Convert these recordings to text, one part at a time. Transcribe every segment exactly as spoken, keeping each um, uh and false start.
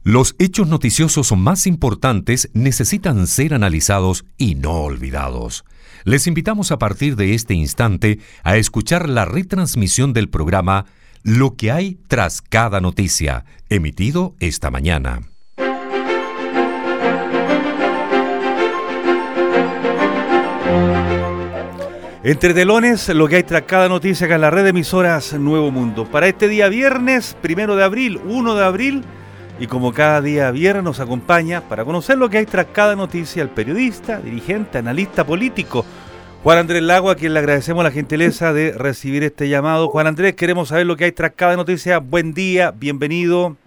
Los hechos noticiosos más importantes necesitan ser analizados y no olvidados. Les invitamos a partir de este instante a escuchar la retransmisión del programa Lo que hay tras cada noticia, emitido esta mañana. Entre telones, lo que hay tras cada noticia acá en la red de emisoras Nuevo Mundo. Para este día viernes, primero de abril, uno de abril, y como cada día viernes nos acompaña para conocer lo que hay tras cada noticia el periodista, dirigente, analista político, Juan Andrés Lago, a quien le agradecemos la gentileza de recibir este llamado. Juan Andrés, queremos saber lo que hay tras cada noticia. Buen día, bienvenido.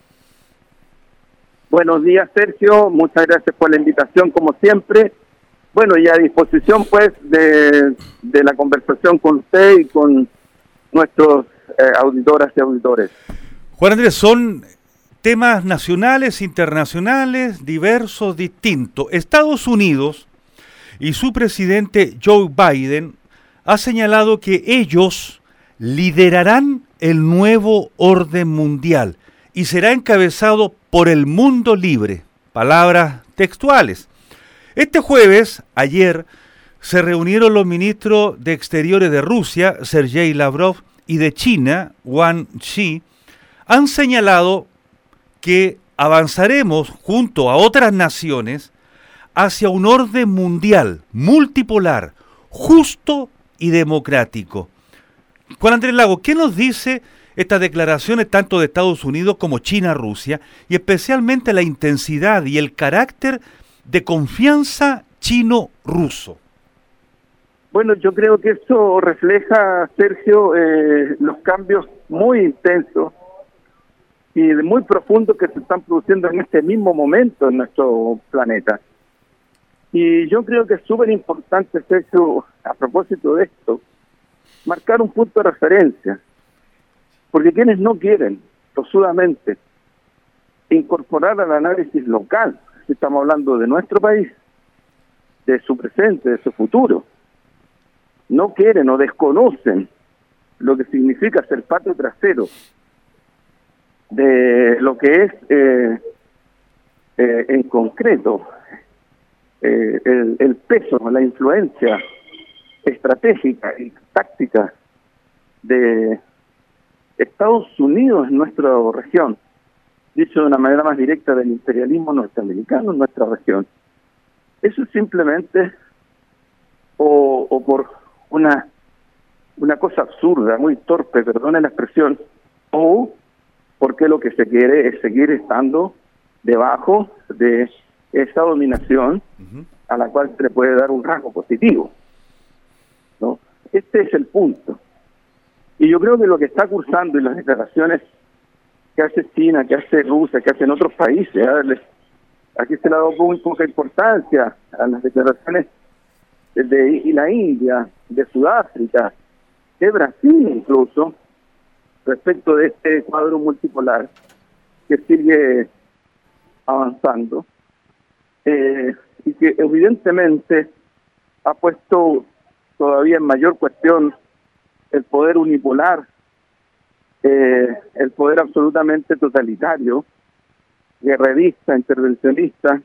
Buenos días, Sergio, muchas gracias por la invitación, como siempre. Bueno, y a disposición, pues, de, de la conversación con usted y con nuestros eh, auditoras y auditores. Juan Andrés, son temas nacionales, internacionales, diversos, distintos. Estados Unidos y su presidente Joe Biden ha señalado que ellos liderarán el nuevo orden mundial y será encabezado por el mundo libre. Palabras textuales. Este jueves, ayer, se reunieron los ministros de Exteriores de Rusia, Sergei Lavrov, y de China, Wang Yi. Han señalado que avanzaremos junto a otras naciones hacia un orden mundial, multipolar, justo y democrático. Juan Andrés Lago, ¿qué nos dice estas declaraciones tanto de Estados Unidos como China-Rusia y especialmente la intensidad y el carácter de confianza chino-ruso? Bueno, yo creo que eso refleja, Sergio, eh, los cambios muy intensos y muy profundos que se están produciendo en este mismo momento en nuestro planeta. Y yo creo que es súper importante, Sergio, a propósito de esto, marcar un punto de referencia, porque quienes no quieren, tosudamente, incorporar al análisis local, si estamos hablando de nuestro país, de su presente, de su futuro, no quieren o desconocen lo que significa ser patio trasero de lo que es eh, eh, en concreto eh, el, el peso, la influencia estratégica y táctica de Estados Unidos en nuestra región, dicho de una manera más directa, del imperialismo norteamericano en nuestra región. Eso es simplemente o, o por una una cosa absurda, muy torpe, perdone la expresión, o porque lo que se quiere es seguir estando debajo de esa dominación uh-huh. a la cual se le puede dar un rasgo positivo, ¿no? Este es el punto. Y yo creo que lo que está cursando y las declaraciones que hace China, que hace Rusia, que hacen otros países, ¿eh? Aquí se le ha dado muy poca importancia a las declaraciones de, de la India, de Sudáfrica, de Brasil incluso, respecto de este cuadro multipolar que sigue avanzando eh, y que evidentemente ha puesto todavía en mayor cuestión el poder unipolar, eh, el poder absolutamente totalitario, guerrerista, intervencionista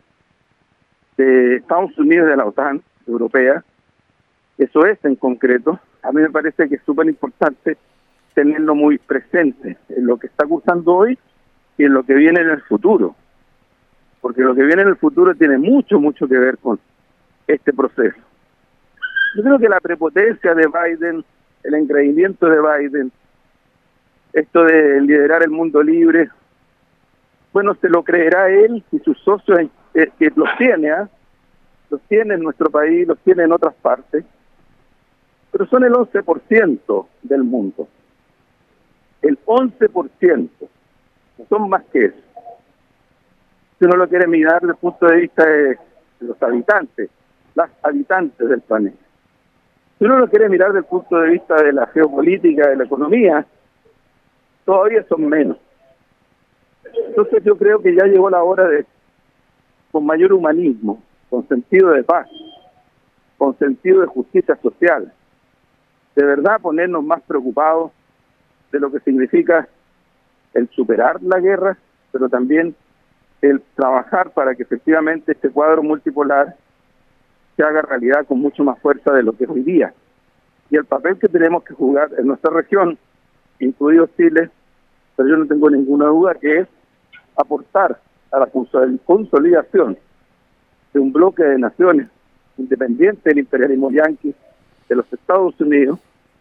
de Estados Unidos y de la OTAN europea. Eso es en concreto. A mí me parece que es súper importante tenerlo muy presente en lo que está cursando hoy y en lo que viene en el futuro, porque lo que viene en el futuro tiene mucho, mucho que ver con este proceso. Yo creo que la prepotencia de Biden, el engreimiento de Biden, esto de liderar el mundo libre, bueno, se lo creerá él y sus socios eh, que los tiene, ¿eh? los tiene en nuestro país, los tiene en otras partes, pero son el once por ciento del mundo. El once por ciento, no son más que eso. Si uno lo quiere mirar desde el punto de vista de los habitantes, las habitantes del planeta. Si uno lo quiere mirar desde el punto de vista de la geopolítica, de la economía, todavía son menos. Entonces yo creo que ya llegó la hora de, con mayor humanismo, con sentido de paz, con sentido de justicia social, de verdad ponernos más preocupados de lo que significa el superar la guerra, pero también el trabajar para que efectivamente este cuadro multipolar se haga realidad con mucho más fuerza de lo que es hoy día. Y el papel que tenemos que jugar en nuestra región, incluido Chile, pero yo no tengo ninguna duda que es aportar a la consolidación de un bloque de naciones independiente del imperialismo yanqui, de los Estados Unidos,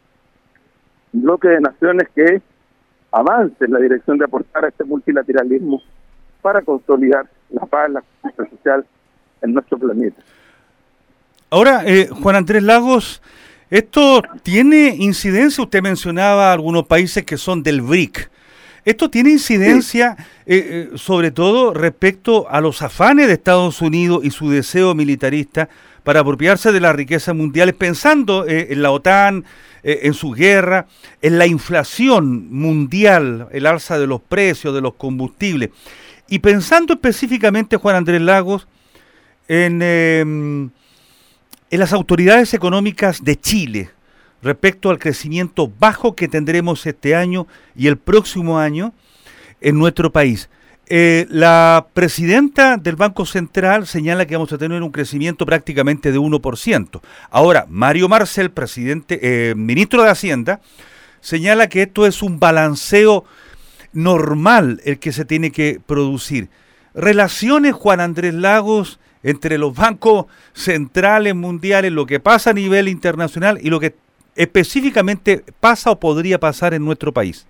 un bloque de naciones que avance en la dirección de aportar a este multilateralismo para consolidar la paz, la justicia social en nuestro planeta. Ahora, eh, Juan Andrés Lagos, ¿esto tiene incidencia? Usted mencionaba algunos países que son del B R I C. ¿Esto tiene incidencia, sí. eh, eh, sobre todo respecto a los afanes de Estados Unidos y su deseo militarista para apropiarse de las riquezas mundiales, pensando eh, en la OTAN, eh, en su guerra, en la inflación mundial, el alza de los precios de los combustibles? Y pensando específicamente, Juan Andrés Lagos, en, eh, en las autoridades económicas de Chile, respecto al crecimiento bajo que tendremos este año y el próximo año en nuestro país. Eh, la presidenta del Banco Central señala que vamos a tener un crecimiento prácticamente de uno por ciento. Ahora, Mario Marcel, presidente, eh, ministro de Hacienda, señala que esto es un balanceo normal el que se tiene que producir. Relaciones, Juan Andrés Lagos, entre los bancos centrales mundiales, lo que pasa a nivel internacional y lo que específicamente pasa o podría pasar en nuestro país.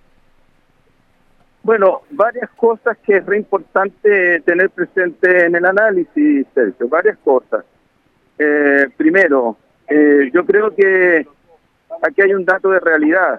Bueno, varias cosas que es re importante tener presente en el análisis, Sergio, varias cosas. Eh, primero, eh, yo creo que aquí hay un dato de realidad,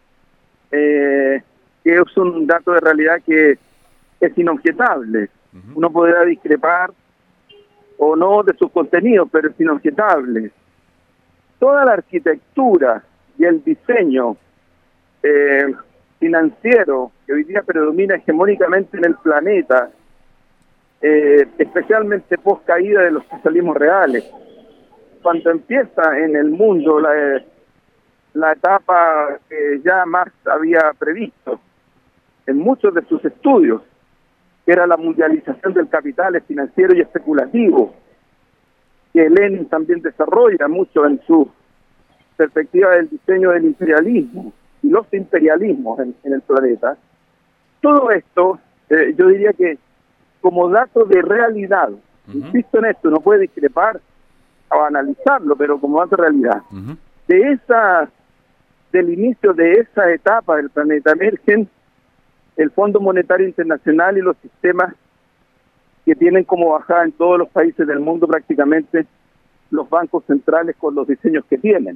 eh, que es un dato de realidad que es inobjetable. Uh-huh. Uno podrá discrepar o no de sus contenidos, pero es inobjetable. Toda la arquitectura y el diseño eh, financiero que hoy día predomina hegemónicamente en el planeta, eh, especialmente post caída de los socialismos reales, cuando empieza en el mundo la, la etapa que ya Marx había previsto en muchos de sus estudios, que era la mundialización del capital financiero y especulativo, que Lenin también desarrolla mucho en su perspectiva del diseño del imperialismo y los imperialismos en, en el planeta. Todo esto, eh, yo diría que como dato de realidad, uh-huh. insisto en esto, no puede discrepar o analizarlo, pero como dato de realidad, uh-huh. de esa, del inicio de esa etapa del planeta emergen el Fondo Monetario Internacional y los sistemas que tienen como bajada en todos los países del mundo prácticamente los bancos centrales con los diseños que tienen.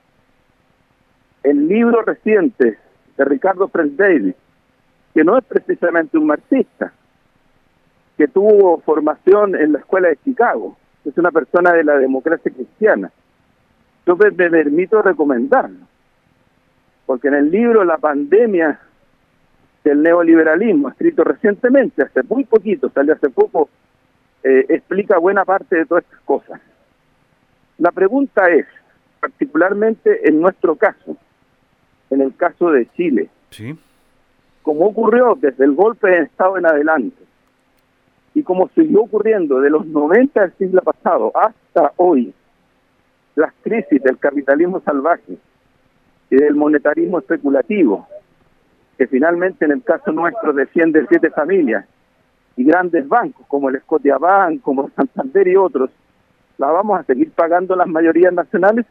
El libro reciente de Ricardo Frenz-Davis, que no es precisamente un marxista, que tuvo formación en la escuela de Chicago, es una persona de la democracia cristiana, yo me, me permito recomendarlo, porque en el libro La pandemia del neoliberalismo, escrito recientemente, hace muy poquito, salió hace poco, eh, explica buena parte de todas estas cosas. La pregunta es, particularmente en nuestro caso, en el caso de Chile, sí. como ocurrió desde el golpe de Estado en adelante, y como siguió ocurriendo de los noventa del siglo pasado hasta hoy, las crisis del capitalismo salvaje y del monetarismo especulativo, que finalmente en el caso nuestro defiende siete familias y grandes bancos como el Scotiabank, como Santander y otros, ¿la vamos a seguir pagando las mayorías nacionales?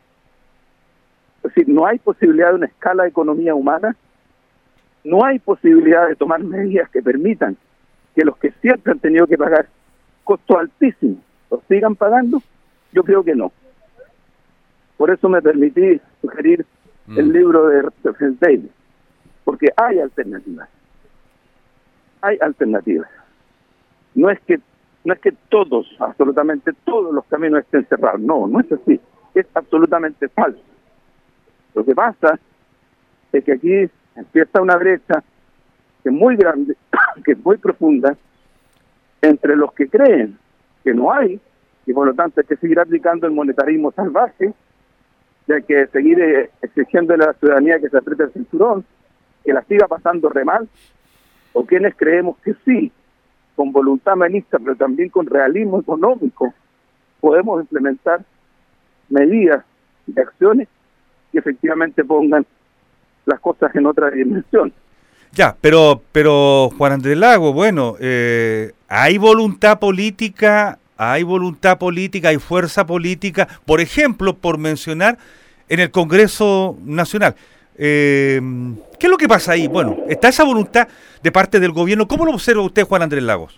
Es decir, no hay posibilidad de una escala de economía humana, no hay posibilidad de tomar medidas que permitan que los que siempre han tenido que pagar costos altísimos los sigan pagando. Yo creo que no. Por eso me permití sugerir mm. el libro de Frenz Davis, porque hay alternativas, hay alternativas. No es que no es que todos, absolutamente todos los caminos estén cerrados, no, no es así, es absolutamente falso. Lo que pasa es que aquí empieza una brecha que es muy grande, que es muy profunda, entre los que creen que no hay, y por lo tanto hay que seguir aplicando el monetarismo salvaje, y hay que seguir eh, exigiéndole a la ciudadanía que se apriete el cinturón, que la siga pasando re mal, o quienes creemos que sí, con voluntad humanista, pero también con realismo económico, podemos implementar medidas y acciones que efectivamente pongan las cosas en otra dimensión. Ya, pero, pero Juan Andrés Lago, bueno, eh, hay voluntad política, hay voluntad política, hay fuerza política, por ejemplo, por mencionar, en el Congreso Nacional. Eh, ¿Qué es lo que pasa ahí? Bueno, está esa voluntad de parte del gobierno. ¿Cómo lo observa usted, Juan Andrés Lagos?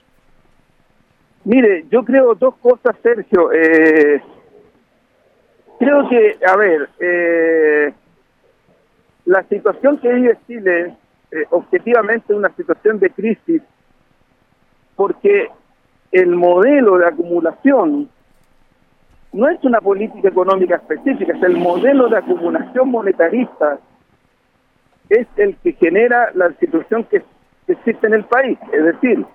Mire, yo creo dos cosas, Sergio. Eh, creo que, a ver, eh, la situación que vive Chile, eh, objetivamente es una situación de crisis, porque el modelo de acumulación no es una política económica específica, es el modelo de acumulación monetarista, es el que genera la situación que, que existe en el país, es decir,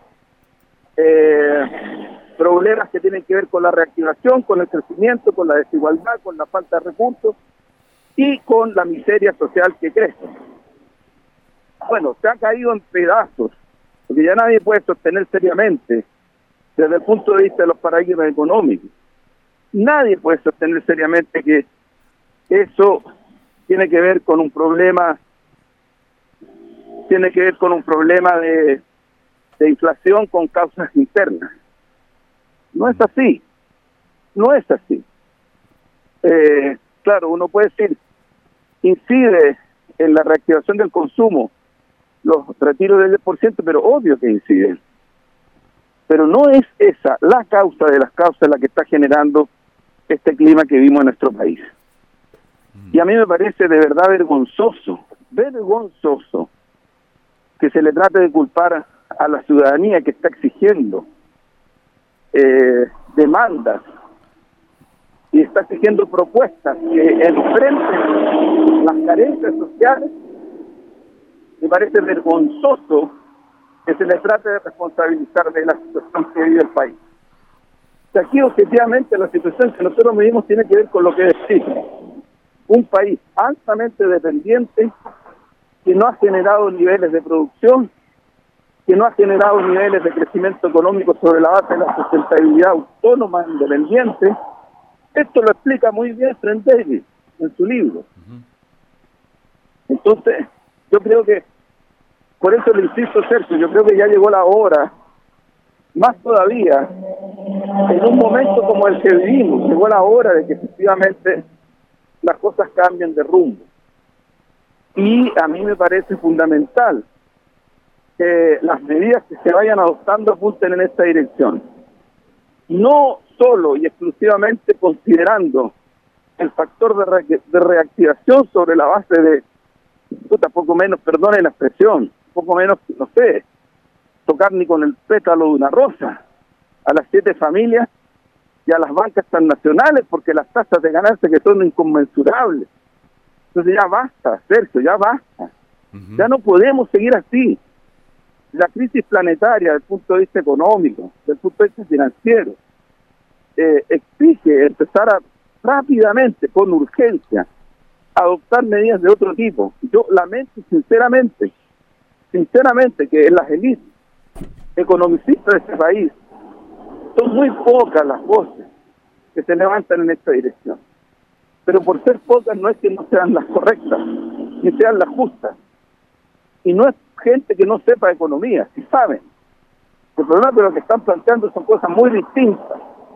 eh, problemas que tienen que ver con la reactivación, con el crecimiento, con la desigualdad, con la falta de recursos y con la miseria social que crece. Bueno, se ha caído en pedazos, porque ya nadie puede sostener seriamente, desde el punto de vista de los paradigmas económicos, nadie puede sostener seriamente que eso tiene que ver con un problema, tiene que ver con un problema de, de inflación con causas internas. No es así, no es así. Eh, claro, uno puede decir, incide en la reactivación del consumo los retiros del diez por ciento, pero obvio que inciden. Pero no es esa la causa de las causas la que está generando este clima que vimos en nuestro país. Y a mí me parece de verdad vergonzoso, vergonzoso, que se le trate de culpar a la ciudadanía que está exigiendo eh, demandas y está exigiendo propuestas que enfrenten las carencias sociales. Me parece vergonzoso que se le trate de responsabilizar de la situación que vive el país. O sea, aquí objetivamente la situación que nosotros medimos tiene que ver con lo que decimos. Un país altamente dependiente, que no ha generado niveles de producción, que no ha generado niveles de crecimiento económico sobre la base de la sustentabilidad autónoma, independiente. Esto lo explica muy bien Frank Davis en su libro. Entonces, yo creo que, por eso le insisto, Sergio, yo creo que ya llegó la hora, más todavía, en un momento como el que vivimos, llegó la hora de que efectivamente las cosas cambien de rumbo. Y a mí me parece fundamental que las medidas que se vayan adoptando apunten en esta dirección. No solo y exclusivamente considerando el factor de, re de reactivación sobre la base de, puta, poco menos, perdone la expresión, poco menos, no sé, tocar ni con el pétalo de una rosa a las siete familias y a las bancas transnacionales, porque las tasas de ganancia que son inconmensurables. Entonces ya basta, Sergio, ya basta. Uh-huh. Ya no podemos seguir así. La crisis planetaria, desde el punto de vista económico, desde el punto de vista financiero, eh, exige empezar a rápidamente, con urgencia, adoptar medidas de otro tipo. Yo lamento sinceramente, sinceramente que en las élites economicistas de este país son muy pocas las voces que se levantan en esta dirección. Pero por ser pocas no es que no sean las correctas, ni sean las justas. Y no es gente que no sepa economía, si saben. El problema de lo que están planteando son cosas muy distintas.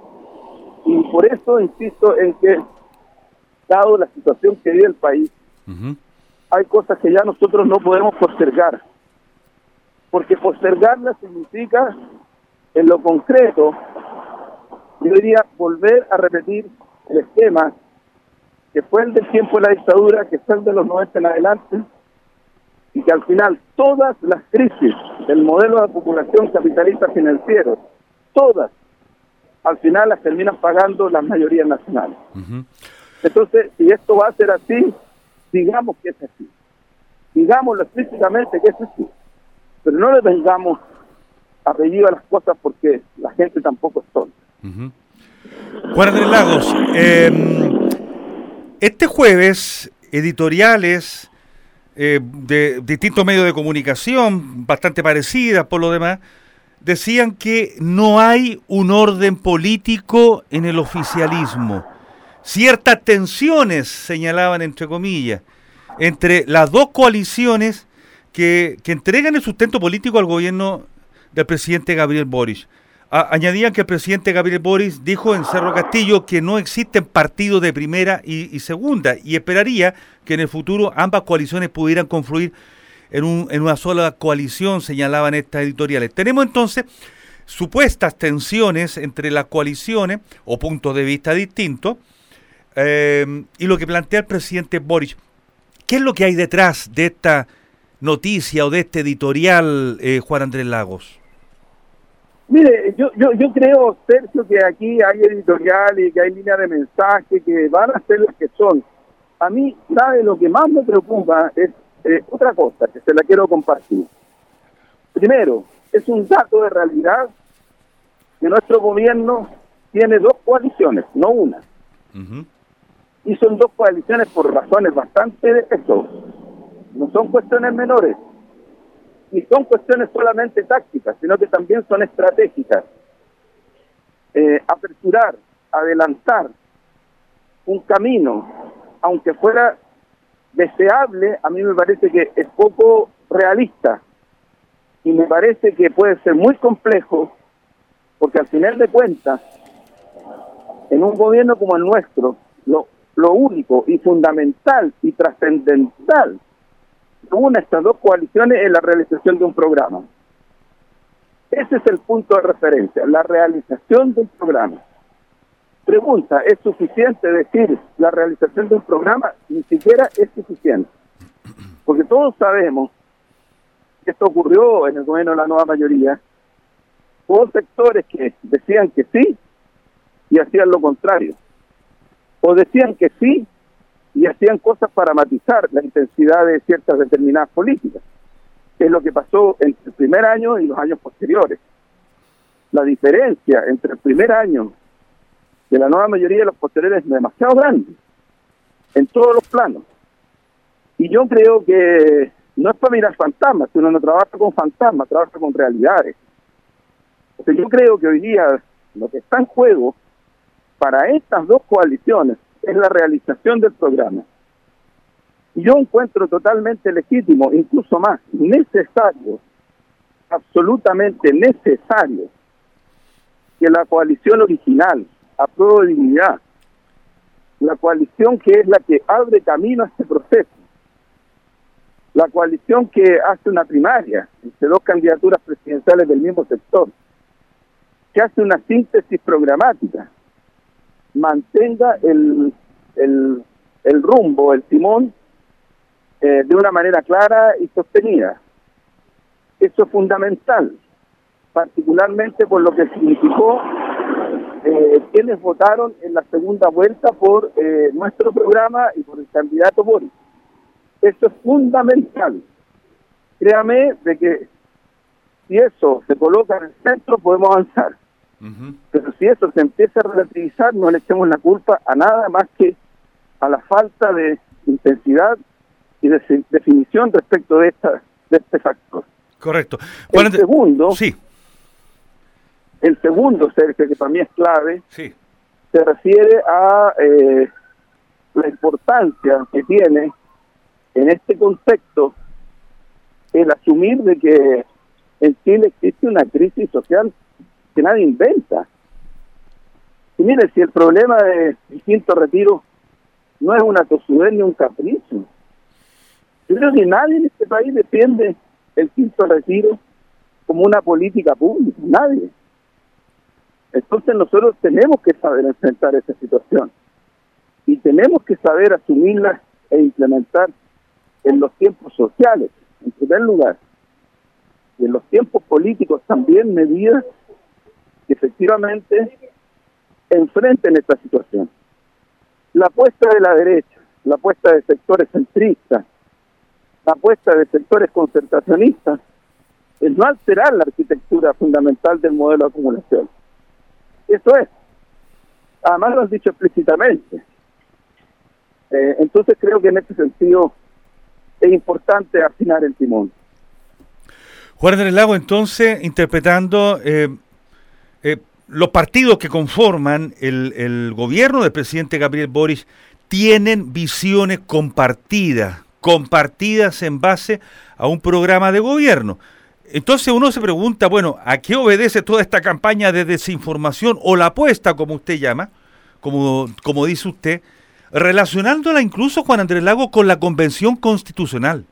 Y por eso insisto en que, dado la situación que vive el país, uh-huh. hay cosas que ya nosotros no podemos postergar. Porque postergarlas significa, en lo concreto, yo diría volver a repetir el esquema que fue el del tiempo de la dictadura, que fue el de los noventa en adelante, y que al final todas las crisis del modelo de acumulación capitalista financiero, todas, al final las terminan pagando las mayorías nacionales. Uh-huh. Entonces, si esto va a ser así, digamos que es así. Digámoslo explícitamente que es así. Pero no le vengamos apellido a las cosas porque la gente tampoco es tonta. Uh-huh. Juan Andrés Lagos, eh, este jueves, editoriales eh, de distintos medios de comunicación, bastante parecidas por lo demás, decían que no hay un orden político en el oficialismo. Ciertas tensiones, señalaban entre comillas, entre las dos coaliciones que, que entregan el sustento político al gobierno del presidente Gabriel Boric. A, añadían que el presidente Gabriel Boric dijo en Cerro Castillo que no existen partidos de primera y, y segunda, y esperaría que en el futuro ambas coaliciones pudieran confluir en, un, en una sola coalición, señalaban estas editoriales. Tenemos entonces supuestas tensiones entre las coaliciones o puntos de vista distintos, eh, y lo que plantea el presidente Boric. ¿Qué es lo que hay detrás de esta noticia o de este editorial, eh, Juan Andrés Lagos? Mire, yo, yo yo creo, Sergio, que aquí hay editoriales, que hay líneas de mensaje que van a ser las que son. A mí, ¿sabe? Lo que más me preocupa es eh, otra cosa, que se la quiero compartir. Primero, es un dato de realidad que nuestro gobierno tiene dos coaliciones, no una. Uh-huh. Y son dos coaliciones por razones bastante de peso. No son cuestiones menores, ni son cuestiones solamente tácticas, sino que también son estratégicas. Eh, aperturar, adelantar un camino, aunque fuera deseable, a mí me parece que es poco realista. Y me parece que puede ser muy complejo, porque al final de cuentas, en un gobierno como el nuestro, lo Lo único y fundamental y trascendental que une estas dos coaliciones es la realización de un programa. Ese es el punto de referencia, la realización de un programa. Pregunta, ¿es suficiente decir la realización de un programa? Ni siquiera es suficiente. Porque todos sabemos que esto ocurrió en el gobierno de la nueva mayoría. Hubo sectores que decían que sí y hacían lo contrario. O decían que sí y hacían cosas para matizar la intensidad de ciertas determinadas políticas. Es lo que pasó entre el primer año y los años posteriores. La diferencia entre el primer año de la nueva mayoría y los posteriores es demasiado grande, en todos los planos. Y yo creo que no es para mirar fantasmas, uno no trabaja con fantasmas, trabaja con realidades. O sea, yo creo que hoy día lo que está en juego para estas dos coaliciones es la realización del programa. Y yo encuentro totalmente legítimo, incluso más, necesario, absolutamente necesario, que la coalición original, Apruebo Dignidad, la coalición que es la que abre camino a este proceso, la coalición que hace una primaria entre dos candidaturas presidenciales del mismo sector, que hace una síntesis programática, mantenga el, el, el rumbo, el timón, eh, de una manera clara y sostenida. Eso es fundamental, particularmente por lo que significó eh, quienes votaron en la segunda vuelta por eh, nuestro programa y por el candidato Boric. Eso es fundamental. Créame de que si eso se coloca en el centro podemos avanzar. Uh-huh. Pero si eso se empieza a relativizar, no le echemos la culpa a nada más que a la falta de intensidad y de definición respecto de esta de este factor. Correcto. El segundo, sí. el segundo, Sergio, que para mí es clave, sí. se refiere a eh, la importancia que tiene en este contexto el asumir de que en Chile existe una crisis social que nadie inventa. Y mire, si el problema del quinto retiro no es una tosudez ni un capricho, yo creo que nadie en este país defiende el quinto retiro como una política pública, nadie. Entonces nosotros tenemos que saber enfrentar esa situación y tenemos que saber asumirla e implementar en los tiempos sociales, en primer lugar, y en los tiempos políticos también medidas que efectivamente enfrenten esta situación. La apuesta de la derecha, la apuesta de sectores centristas, la apuesta de sectores concertacionistas, es no alterar la arquitectura fundamental del modelo de acumulación. Eso es. Además lo han dicho explícitamente. Eh, entonces creo que en este sentido es importante afinar el timón. Juan Andrés Lagos, entonces, interpretando eh, eh, los partidos que conforman el, el gobierno del presidente Gabriel Boric tienen visiones compartidas, compartidas en base a un programa de gobierno. Entonces uno se pregunta, bueno, ¿a qué obedece toda esta campaña de desinformación o la apuesta, como usted llama, como, como dice usted, relacionándola incluso, Juan Andrés Lagos, con la Convención Constitucional?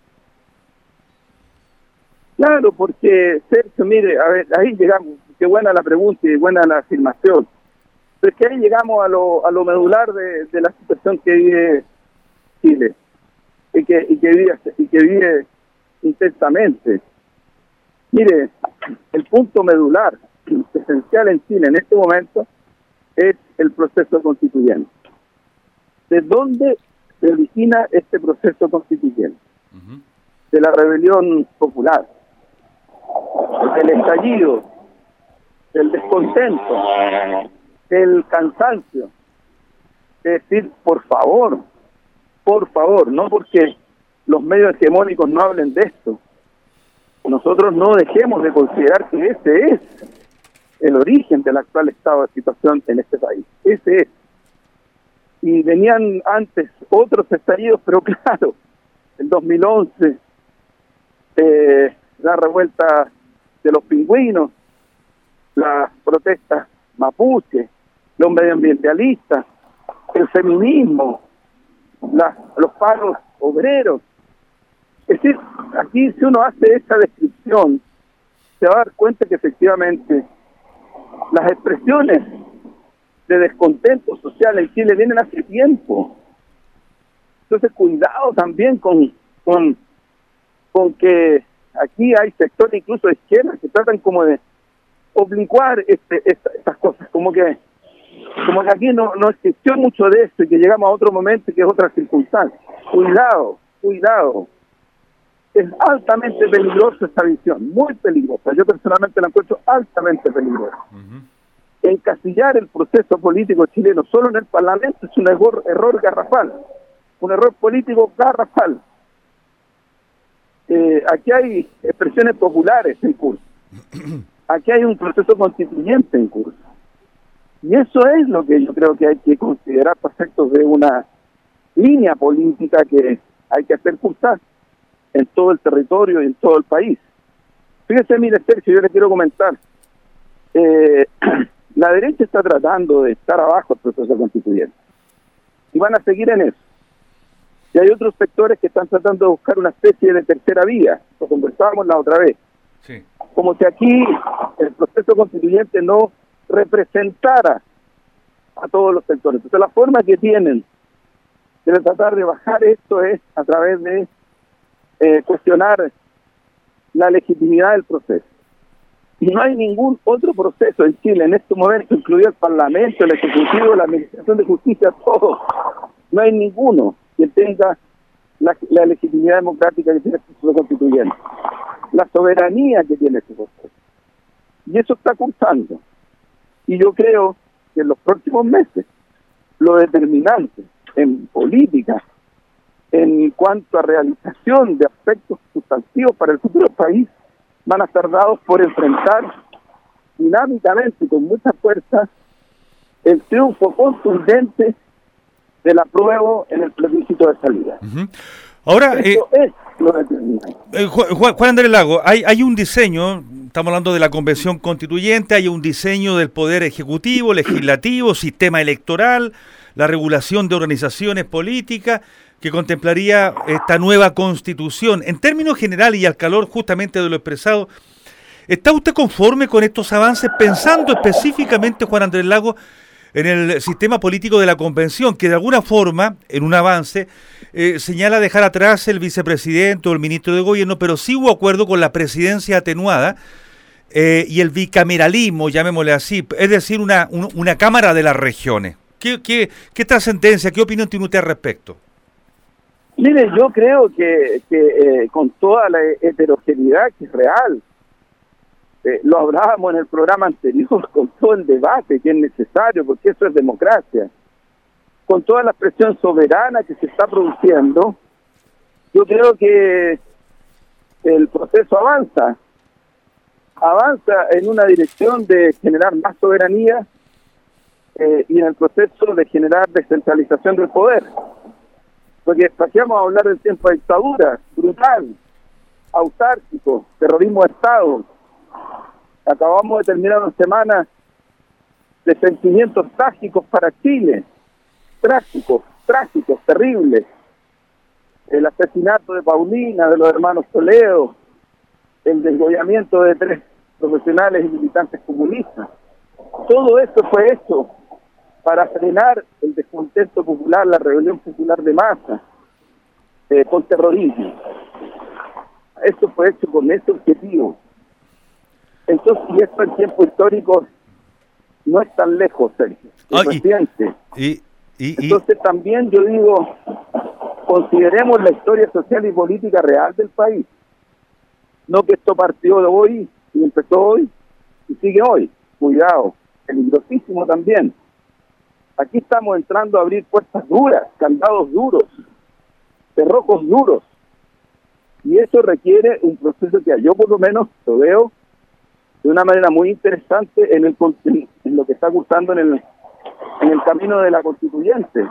Claro, porque, Sergio, mire, a ver, ahí llegamos, qué buena la pregunta y buena la afirmación. Pero es que ahí llegamos a lo, a lo medular de, de la situación que vive Chile y que, y que vive, y que vive intensamente. Mire, el punto medular, esencial en Chile en este momento, es el proceso constituyente. ¿De dónde se origina este proceso constituyente? Uh-huh. De la rebelión popular, del estallido, del descontento, del cansancio. Es decir, por favor, por favor, no porque los medios hegemónicos no hablen de esto, nosotros no dejemos de considerar que ese es el origen del actual estado de situación en este país. Ese es. Y venían antes otros estallidos, pero claro, en dos mil once, eh, la revuelta de los pingüinos, las protestas mapuche, los medioambientalistas, el feminismo, la, los paros obreros. Es decir, aquí si uno hace esa descripción, se va a dar cuenta que efectivamente las expresiones de descontento social en Chile vienen hace tiempo. Entonces, cuidado también con, con, con que aquí hay sectores incluso de izquierda que tratan como de oblicuar este, esta, estas cosas, como que como que aquí no, no existió mucho de esto y que llegamos a otro momento y que es otra circunstancia. Cuidado, cuidado. Es altamente peligrosa esta visión, muy peligrosa. Yo personalmente la encuentro altamente peligrosa. Uh-huh. Encasillar el proceso político chileno solo en el Parlamento es un error, error garrafal, un error político garrafal. Eh, aquí hay expresiones populares en curso, aquí hay un proceso constituyente en curso, y eso es lo que yo creo que hay que considerar para efectos de una línea política que hay que hacer cursar en todo el territorio y en todo el país. Fíjese, mire, Sergio, yo le quiero comentar, eh, la derecha está tratando de estar abajo del proceso constituyente, y van a seguir en eso. Y hay otros sectores que están tratando de buscar una especie de tercera vía, lo conversábamos la otra vez. Sí. Como si aquí el proceso constituyente no representara a todos los sectores. Entonces la forma que tienen de tratar de bajar esto es a través de eh, cuestionar la legitimidad del proceso. Y no hay ningún otro proceso en Chile en este momento, incluido el Parlamento, el Ejecutivo, la Administración de Justicia, todo. No hay ninguno que tenga la, la legitimidad democrática que tiene el proceso constituyente, la soberanía que tiene este proceso. Y eso está cursando. Y yo creo que en los próximos meses, lo determinante en política, en cuanto a realización de aspectos sustantivos para el futuro del país, van a estar dados por enfrentar dinámicamente y con mucha fuerza el triunfo contundente del apruebo en el plebiscito de salida. Uh-huh. Ahora, Eso eh, es lo determinante. Eh, Juan, Juan Andrés Lagos, hay, hay un diseño, estamos hablando de la Convención Constituyente, hay un diseño del Poder Ejecutivo, Legislativo, sistema electoral, la regulación de organizaciones políticas, que contemplaría esta nueva Constitución. En términos generales y al calor justamente de lo expresado, ¿está usted conforme con estos avances, pensando específicamente, Juan Andrés Lagos, en el sistema político de la Convención, que de alguna forma, en un avance, eh, señala dejar atrás el vicepresidente o el ministro de gobierno, pero sí hubo acuerdo con la presidencia atenuada eh, y el bicameralismo, llamémosle así, es decir, una, un, una Cámara de las Regiones? ¿Qué, qué, qué trascendencia, qué opinión tiene usted al respecto? Mire, yo creo que, que eh, con toda la heterogeneidad que es real, eh, lo hablábamos en el programa anterior, con todo el debate que es necesario, porque eso es democracia, con toda la presión soberana que se está produciendo, yo creo que el proceso avanza avanza en una dirección de generar más soberanía eh, y en el proceso de generar descentralización del poder. Porque pasamos a hablar del tiempo de dictadura, brutal, autárquico, terrorismo de Estado. Acabamos de terminar una semana de sentimientos trágicos para Chile, trágicos, trágicos, terribles. El asesinato de Paulina, de los hermanos Toledo, el desgollamiento de tres profesionales y militantes comunistas. Todo esto fue hecho para frenar el descontento popular, la rebelión popular de masa, eh, con terrorismo. Esto fue hecho con ese objetivo. Entonces, y esto en tiempo histórico no es tan lejos, Sergio, es ah, reciente. Y, y, y, Entonces también yo digo, consideremos la historia social y política real del país. No que esto partió de hoy y empezó hoy y sigue hoy. Cuidado, peligrosísimo también. Aquí estamos entrando a abrir puertas duras, candados duros, cerrojos duros. Y eso requiere un proceso que yo por lo menos lo veo de una manera muy interesante en, el, en lo que está cursando en el, en el camino de la constituyente.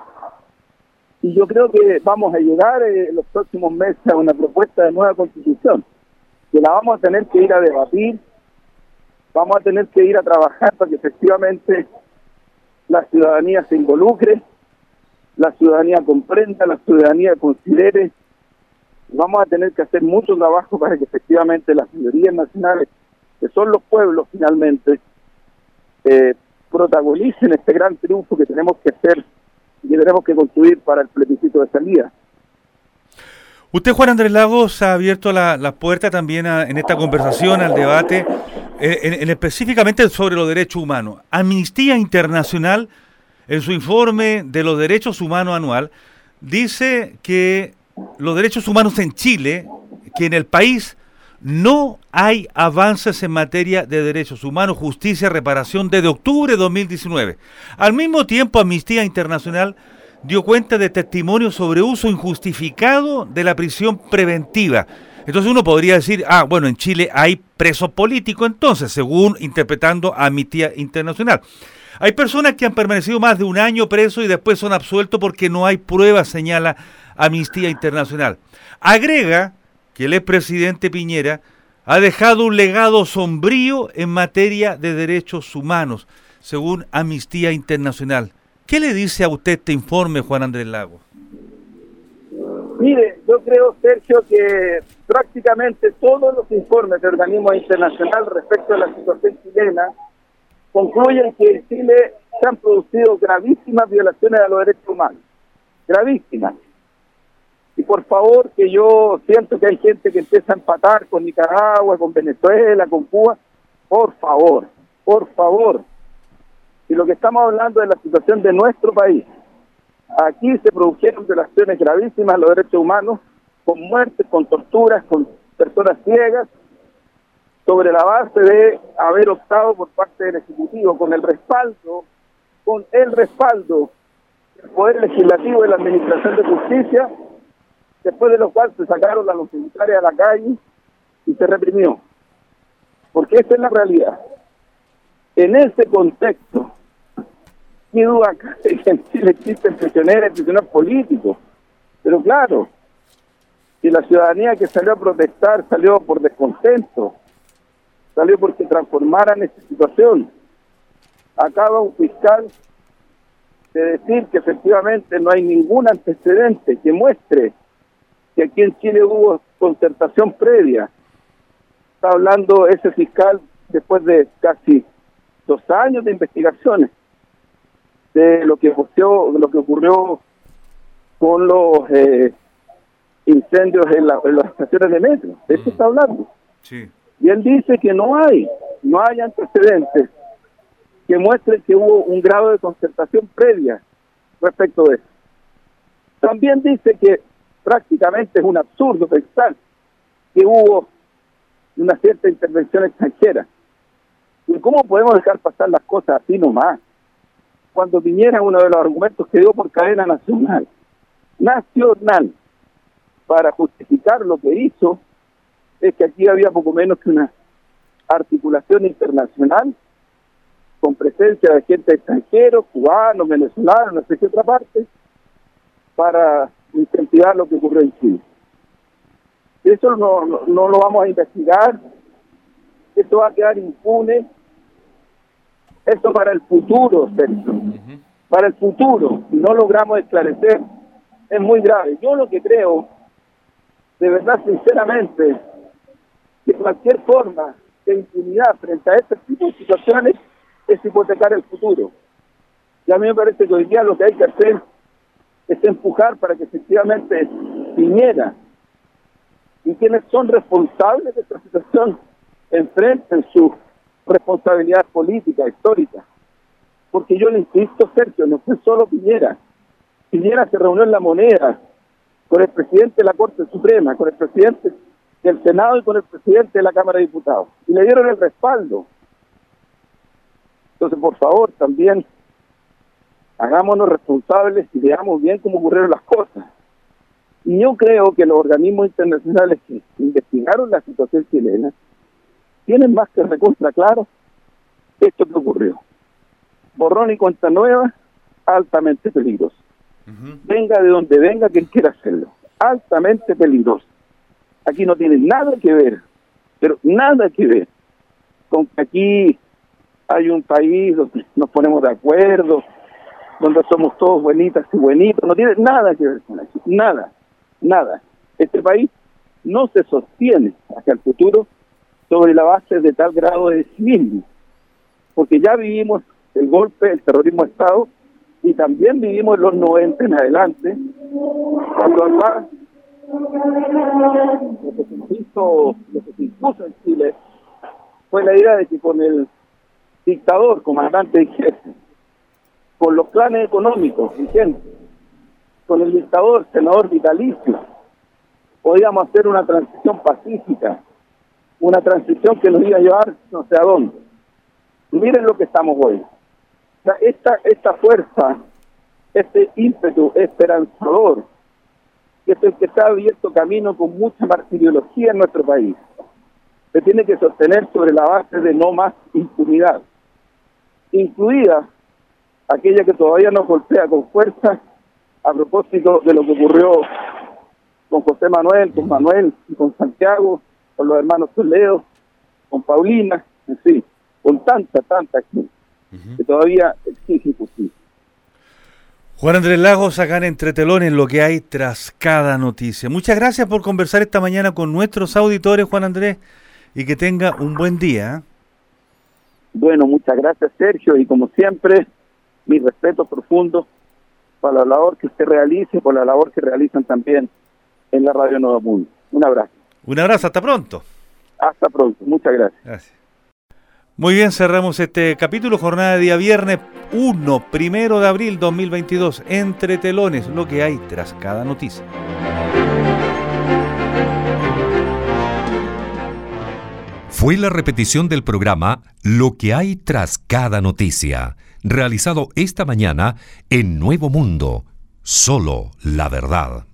Y yo creo que vamos a llegar eh, en los próximos meses a una propuesta de nueva constitución, que la vamos a tener que ir a debatir, vamos a tener que ir a trabajar para que efectivamente la ciudadanía se involucre, la ciudadanía comprenda, la ciudadanía considere. Vamos a tener que hacer mucho trabajo para que efectivamente las mayorías nacionales, que son los pueblos finalmente, eh, protagonicen este gran triunfo que tenemos que hacer y que tenemos que construir para el plebiscito de salida. Usted, Juan Andrés Lagos, ha abierto la, la puerta también a, en esta conversación al debate, eh, en, en específicamente sobre los derechos humanos. Amnistía Internacional, en su informe de los derechos humanos anual, dice que los derechos humanos en Chile, que en el país no hay avances en materia de derechos humanos, justicia, reparación desde octubre de dos mil diecinueve. Al mismo tiempo, Amnistía Internacional dio cuenta de testimonios sobre uso injustificado de la prisión preventiva. Entonces uno podría decir, ah, bueno, en Chile hay presos políticos entonces, según interpretando Amnistía Internacional. Hay personas que han permanecido más de un año presos y después son absueltos porque no hay pruebas, señala Amnistía Internacional. Agrega que el expresidente Piñera ha dejado un legado sombrío en materia de derechos humanos, según Amnistía Internacional. ¿Qué le dice a usted este informe, Juan Andrés Lagos? Mire, yo creo, Sergio, que prácticamente todos los informes de organismos internacionales respecto a la situación chilena concluyen que en Chile se han producido gravísimas violaciones a los derechos humanos. Gravísimas. Y por favor, que yo siento que hay gente que empieza a empatar con Nicaragua, con Venezuela, con Cuba. Por favor, por favor. Y lo que estamos hablando es la situación de nuestro país. Aquí se produjeron violaciones gravísimas a los derechos humanos, con muertes, con torturas, con personas ciegas, sobre la base de haber optado por parte del Ejecutivo, con el respaldo, con el respaldo del Poder Legislativo y la Administración de Justicia, después de lo cual se sacaron a los militares a la calle y se reprimió. Porque esa es la realidad. En ese contexto, ¿qué duda cabe que en Chile existen prisioneros y prisioneros políticos? Pero claro, si la ciudadanía que salió a protestar salió por descontento, salió porque transformaran esta situación. Acaba un fiscal de decir que efectivamente no hay ningún antecedente que muestre que aquí en Chile hubo concertación previa. Está hablando ese fiscal después de casi dos años de investigaciones de lo que ocurrió, lo que ocurrió con los eh, incendios en, la, en las estaciones de metro. De eso está hablando. Sí. Y él dice que no hay, no hay antecedentes que muestren que hubo un grado de concertación previa respecto de eso. También dice que prácticamente es un absurdo pensar que hubo una cierta intervención extranjera. ¿Y cómo podemos dejar pasar las cosas así nomás? Cuando Piñera, uno de los argumentos que dio por cadena nacional, nacional, para justificar lo que hizo, es que aquí había poco menos que una articulación internacional con presencia de agentes extranjeros, cubanos, venezolanos, no sé qué otra parte, para incentivar lo que ocurrió en Chile. Eso no, no, no lo vamos a investigar, esto va a quedar impune, esto para el futuro, Sergio, uh-huh. para el futuro, si no logramos esclarecer, es muy grave. Yo lo que creo, de verdad, sinceramente, que cualquier forma de impunidad frente a este tipo de situaciones es hipotecar el futuro. Y a mí me parece que hoy día lo que hay que hacer es empujar para que efectivamente Piñera y quienes son responsables de esta situación enfrenten su responsabilidad política, histórica. Porque yo le insisto, Sergio, no fue solo Piñera. Piñera se reunió en La Moneda con el presidente de la Corte Suprema, con el presidente del Senado y con el presidente de la Cámara de Diputados. Y le dieron el respaldo. Entonces, por favor, también hagámonos responsables y veamos bien cómo ocurrieron las cosas. Y yo creo que los organismos internacionales que investigaron la situación chilena tienen más que recontra claro esto que ocurrió. Borrón y cuenta nueva, altamente peligroso. Uh-huh. Venga de donde venga quien quiera hacerlo. Altamente peligroso. Aquí no tiene nada que ver, pero nada que ver con que aquí hay un país donde nos ponemos de acuerdo, donde somos todos buenitas y buenitos. No tiene nada que ver con eso. Nada. Nada. Este país no se sostiene hacia el futuro sobre la base de tal grado de cinismo, porque ya vivimos el golpe, el terrorismo de Estado, y también vivimos los noventa en adelante, cuando acá lo que se hizo, lo que se impuso en Chile fue la idea de que con el dictador, comandante y jefe, con los planes económicos vigentes, con el dictador, senador vitalicio, podíamos hacer una transición pacífica, una transición que nos iba a llevar no sé a dónde. Miren lo que estamos hoy. O sea, esta, esta fuerza, este ímpetu esperanzador, que es el que está abierto camino con mucha martiriología en nuestro país, se tiene que sostener sobre la base de no más impunidad, incluida aquella que todavía nos golpea con fuerza a propósito de lo que ocurrió con José Manuel, con Manuel y con Santiago, con los hermanos Toledo, con Paulina, en fin, con tanta, tanta gente uh-huh. que todavía exige justicia. Juan Andrés Lagos, acá en Entre Telones, lo que hay tras cada noticia. Muchas gracias por conversar esta mañana con nuestros auditores, Juan Andrés, y que tenga un buen día. Bueno, muchas gracias, Sergio, y como siempre, mi respeto profundo para la labor que usted realice, por la labor que realizan también en la Radio Nuevo Mundo. Un abrazo. Un abrazo, hasta pronto. Hasta pronto, muchas gracias. Gracias. Muy bien, cerramos este capítulo, jornada de día viernes uno, primero de abril dos mil veintidós, Entre Telones, lo que hay tras cada noticia. Fue la repetición del programa Lo que hay tras cada noticia, realizado esta mañana en Nuevo Mundo, solo la verdad.